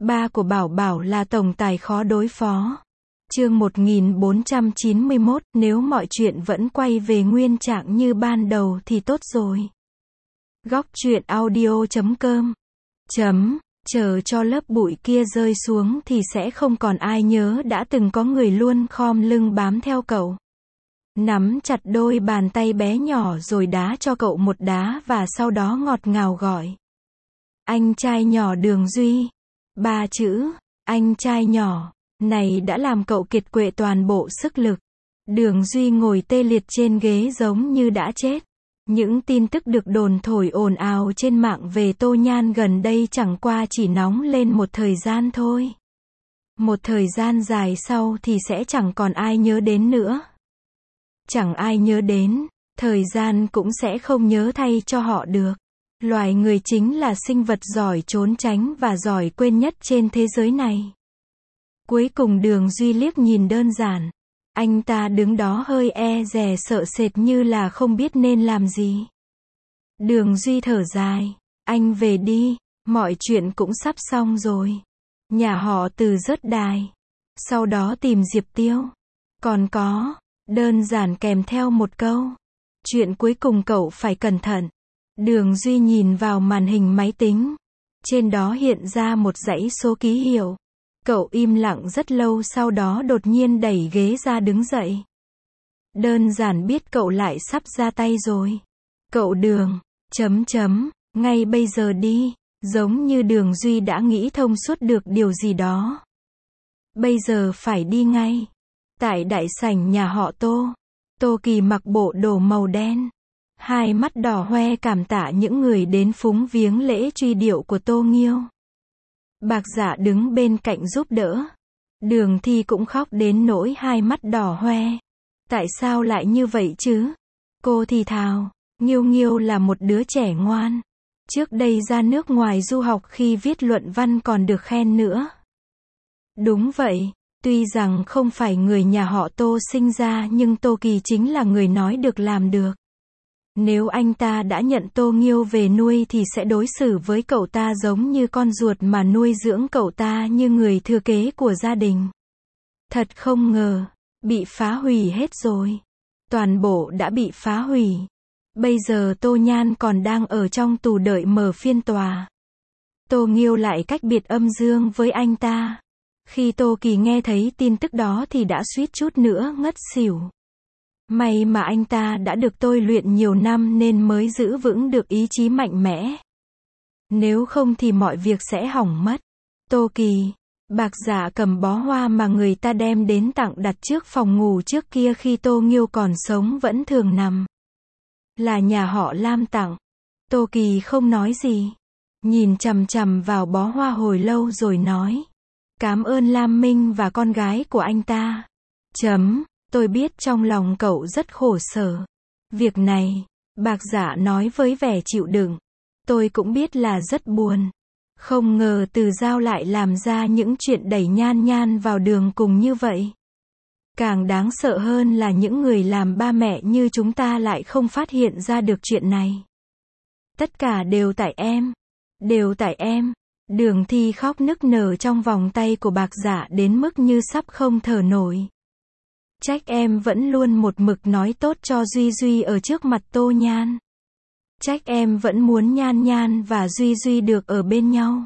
Ba của Bảo Bảo là tổng tài khó đối phó. Chương 1491, nếu mọi chuyện vẫn quay về nguyên trạng như ban đầu thì tốt rồi. Góc truyện audio.com Chờ cho lớp bụi kia rơi xuống thì sẽ không còn ai nhớ đã từng có người luôn khom lưng bám theo cậu. Nắm chặt đôi bàn tay bé nhỏ rồi đá cho cậu một đá và sau đó ngọt ngào gọi. Anh trai nhỏ Đường Duy. 3 chữ, anh trai nhỏ, này đã làm cậu kiệt quệ toàn bộ sức lực. Đường Duy ngồi tê liệt trên ghế giống như đã chết. Những tin tức được đồn thổi ồn ào trên mạng về Tô Nhan gần đây chẳng qua chỉ nóng lên một thời gian thôi. Một thời gian dài sau thì sẽ chẳng còn ai nhớ đến nữa. Chẳng ai nhớ đến, thời gian cũng sẽ không nhớ thay cho họ được. Loài người chính là sinh vật giỏi trốn tránh và giỏi quên nhất trên thế giới này. Cuối cùng Đường Duy liếc nhìn đơn giản. Anh ta đứng đó hơi e dè sợ sệt như là không biết nên làm gì. Đường Duy thở dài. Anh về đi, mọi chuyện cũng sắp xong rồi. Nhà họ Từ rớt đài. Sau đó tìm Diệp Tiêu. Còn có, đơn giản kèm theo một câu. Chuyện cuối cùng cậu phải cẩn thận. Đường Duy nhìn vào màn hình máy tính. Trên đó hiện ra một dãy số ký hiệu. Cậu im lặng rất lâu sau đó đột nhiên đẩy ghế ra đứng dậy. Đơn giản biết cậu lại sắp ra tay rồi. Cậu Đường, ngay bây giờ đi, giống như Đường Duy đã nghĩ thông suốt được điều gì đó. Bây giờ phải đi ngay. Tại đại sảnh nhà họ Tô, Tô Kỳ mặc bộ đồ màu đen. Hai mắt đỏ hoe cảm tạ những người đến phúng viếng lễ truy điệu của Tô Nghiêu. Bạc Dạ đứng bên cạnh giúp đỡ. Đường Thi cũng khóc đến nỗi hai mắt đỏ hoe. Tại sao lại như vậy chứ? Cô thì thào, Nghiêu Nghiêu là một đứa trẻ ngoan. Trước đây ra nước ngoài du học khi viết luận văn còn được khen nữa. Đúng vậy, tuy rằng không phải người nhà họ Tô sinh ra nhưng Tô Kỳ chính là người nói được làm được. Nếu anh ta đã nhận Tô Nghiêu về nuôi thì sẽ đối xử với cậu ta giống như con ruột mà nuôi dưỡng cậu ta như người thừa kế của gia đình. Thật không ngờ, bị phá hủy hết rồi. Toàn bộ đã bị phá hủy. Bây giờ Tô Nhan còn đang ở trong tù đợi mở phiên tòa. Tô Nghiêu lại cách biệt âm dương với anh ta. Khi Tô Kỳ nghe thấy tin tức đó thì đã suýt chút nữa ngất xỉu. May mà anh ta đã được tôi luyện nhiều năm nên mới giữ vững được ý chí mạnh mẽ. Nếu không thì mọi việc sẽ hỏng mất. Tô Kỳ, Bạc Dạ cầm bó hoa mà người ta đem đến tặng đặt trước phòng ngủ trước kia khi Tô Nghiêu còn sống vẫn thường nằm. Là nhà họ Lam tặng. Tô Kỳ không nói gì. Nhìn chằm chằm vào bó hoa hồi lâu rồi nói. Cảm ơn Lam Minh và con gái của anh ta. Tôi biết trong lòng cậu rất khổ sở. Việc này, Bạc Dạ nói với vẻ chịu đựng. Tôi cũng biết là rất buồn. Không ngờ Từ Giao lại làm ra những chuyện đẩy Nhan Nhan vào đường cùng như vậy. Càng đáng sợ hơn là những người làm ba mẹ như chúng ta lại không phát hiện ra được chuyện này. Tất cả đều tại em. Đều tại em. Đường Thi khóc nức nở trong vòng tay của Bạc Dạ đến mức như sắp không thở nổi. Trách em vẫn luôn một mực nói tốt cho Duy Duy ở trước mặt Tô Nhan. Trách em vẫn muốn Nhan Nhan và Duy Duy được ở bên nhau.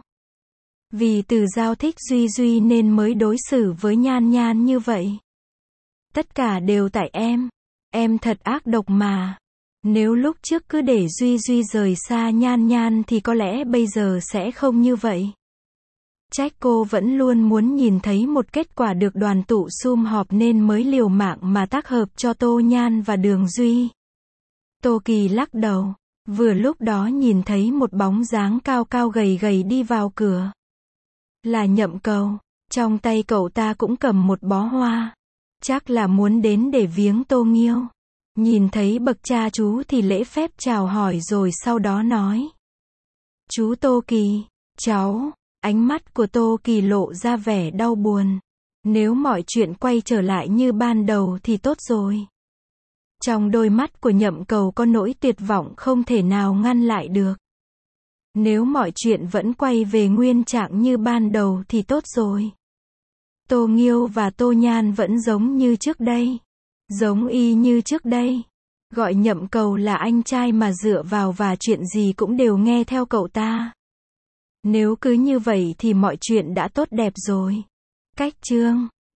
Vì Từ Giao thích Duy Duy nên mới đối xử với Nhan Nhan như vậy. Tất cả đều tại em. Em thật ác độc mà. Nếu lúc trước cứ để Duy Duy rời xa Nhan Nhan thì có lẽ bây giờ sẽ không như vậy. Trách cô vẫn luôn muốn nhìn thấy một kết quả được đoàn tụ sum họp nên mới liều mạng mà tác hợp cho Tô Nhan và Đường Duy. Tô Kỳ lắc đầu. Vừa lúc đó nhìn thấy một bóng dáng cao cao gầy gầy đi vào cửa. Là Nhậm Cầu. Trong tay cậu ta cũng cầm một bó hoa. Chắc là muốn đến để viếng Tô Nghiêu. Nhìn thấy bậc cha chú thì lễ phép chào hỏi rồi sau đó nói. Chú Tô Kỳ, cháu. Ánh mắt của Tô Kỳ lộ ra vẻ đau buồn. Nếu mọi chuyện quay trở lại như ban đầu thì tốt rồi. Trong đôi mắt của Nhậm Cầu có nỗi tuyệt vọng không thể nào ngăn lại được. Nếu mọi chuyện vẫn quay về nguyên trạng như ban đầu thì tốt rồi. Tô Nghiêu và Tô Nhan vẫn giống như trước đây. Giống y như trước đây. Gọi Nhậm Cầu là anh trai mà dựa vào và chuyện gì cũng đều nghe theo cậu ta. Nếu cứ như vậy thì mọi chuyện đã tốt đẹp rồi. Cách chương